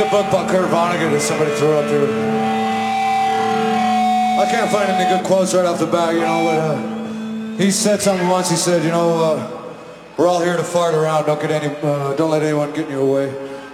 a book by Kurt Vonnegut that somebody threw up here. I can't find any good quotes right off the bat, you know, but he said something once. He said, you know, we're all here to fart around. Don't let anyone get in your way.